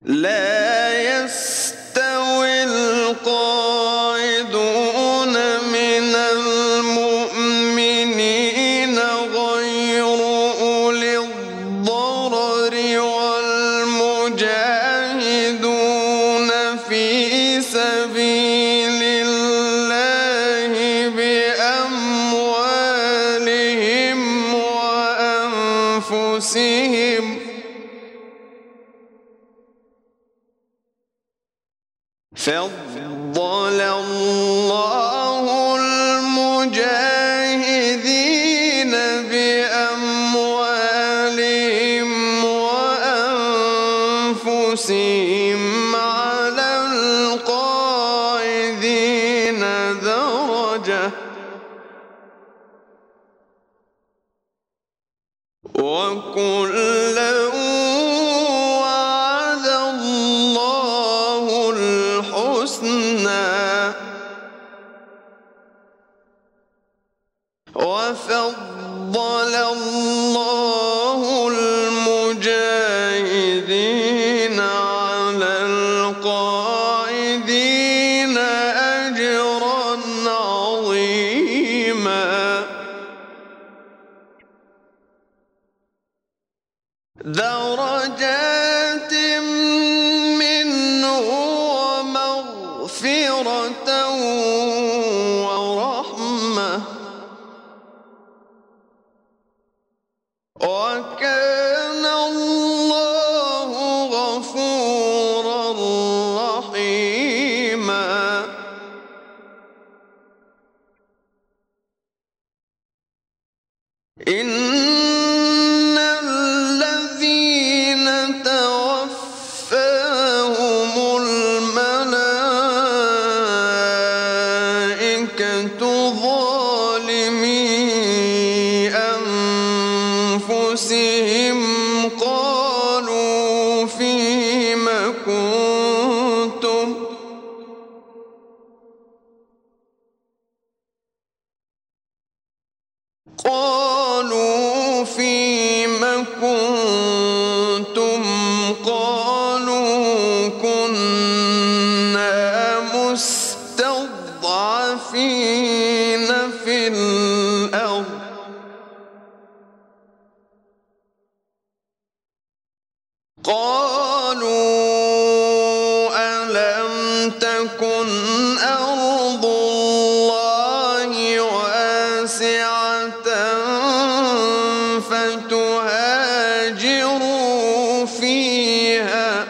لا يستوي القاعدون من المؤمنين غير أولي الضرر والمجاهدون في سبيل الله بأموالهم وأنفسهم فضل الله المجاهدين بأموالهم وأنفسهم على القاعدين درجة وكلا وعد الله الحسنى وفضل الله المجاهدين على القاعدين أجرا عظيما درجات منه ومغفرة ورحمة وكان الله غفورا رحيما إن الذين توفاهم الملائكة ظالمي أنفسهم قالوا فيم كنتم قالوا كنا مستضعفين في الأرض قالوا ألم تكن أرض الله واسعة فتهاجروا فيها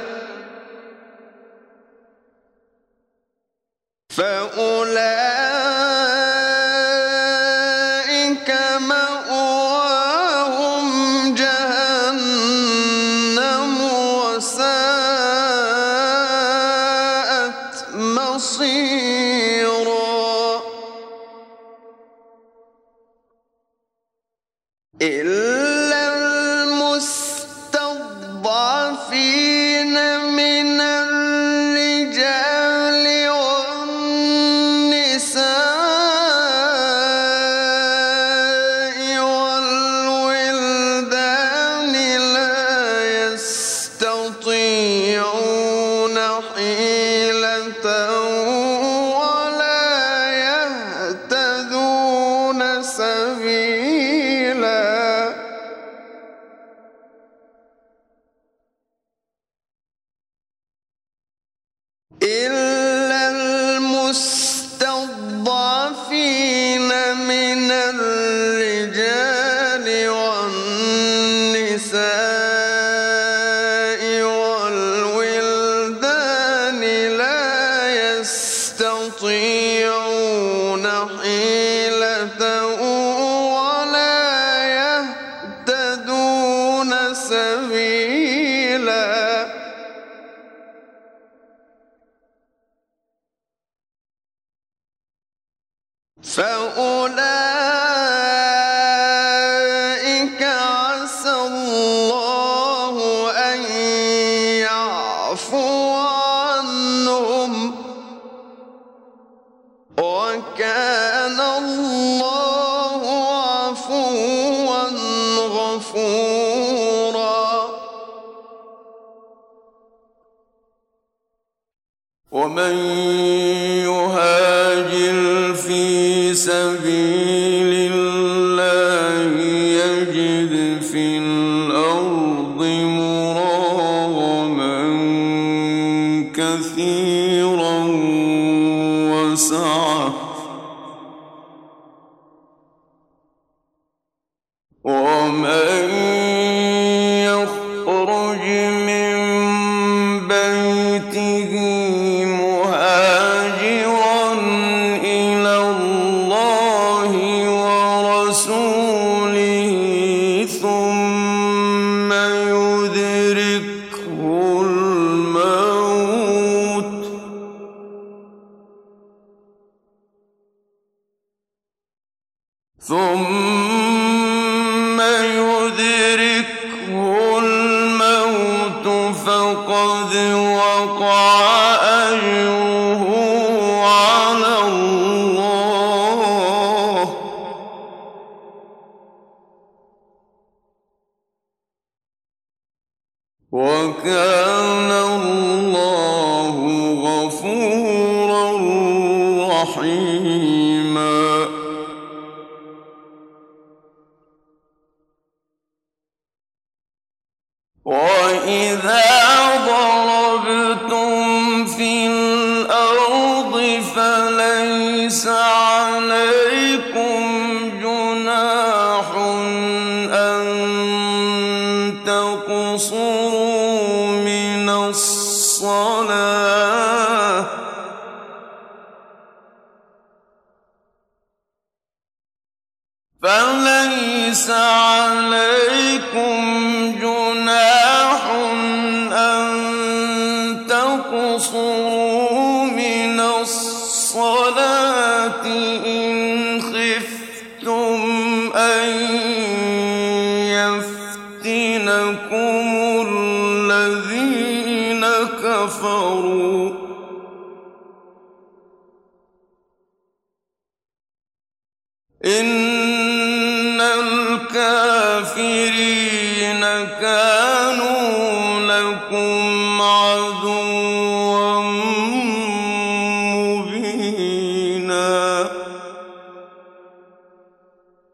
فأولئك مأواهم جهنم وساءت مصيرا إلا المستضعفين من الرجال والنساء والولدان لا يستطيعون حيلة ولا يهتدون سبيلا إلا المستضعفين من الرجال والنساء والولدان لا يستطيعون حيلة ولا يهتدون سبيلا فأولئك عسى الله أن يعفو عنهم وكان الله عفوا غفورا ومن يهاجر في سبيل الله يجد في الأرض مراغما كثيرا وسعة ومن يخرج من بيته مهاجرا إلى الله ورسوله ثم يدركه الموت فقد وقع أجره على الله وكان الله غفورا رحيما. وإذا ضربتم في الأرض فليس عليكم جناح أن تقصروا من الصلاة فليس عليكم جناح أن تقصروا من الصلاة إن خفتم أن يفتنكم الذين كفروا إن الكافرين كانوا لكم عدوا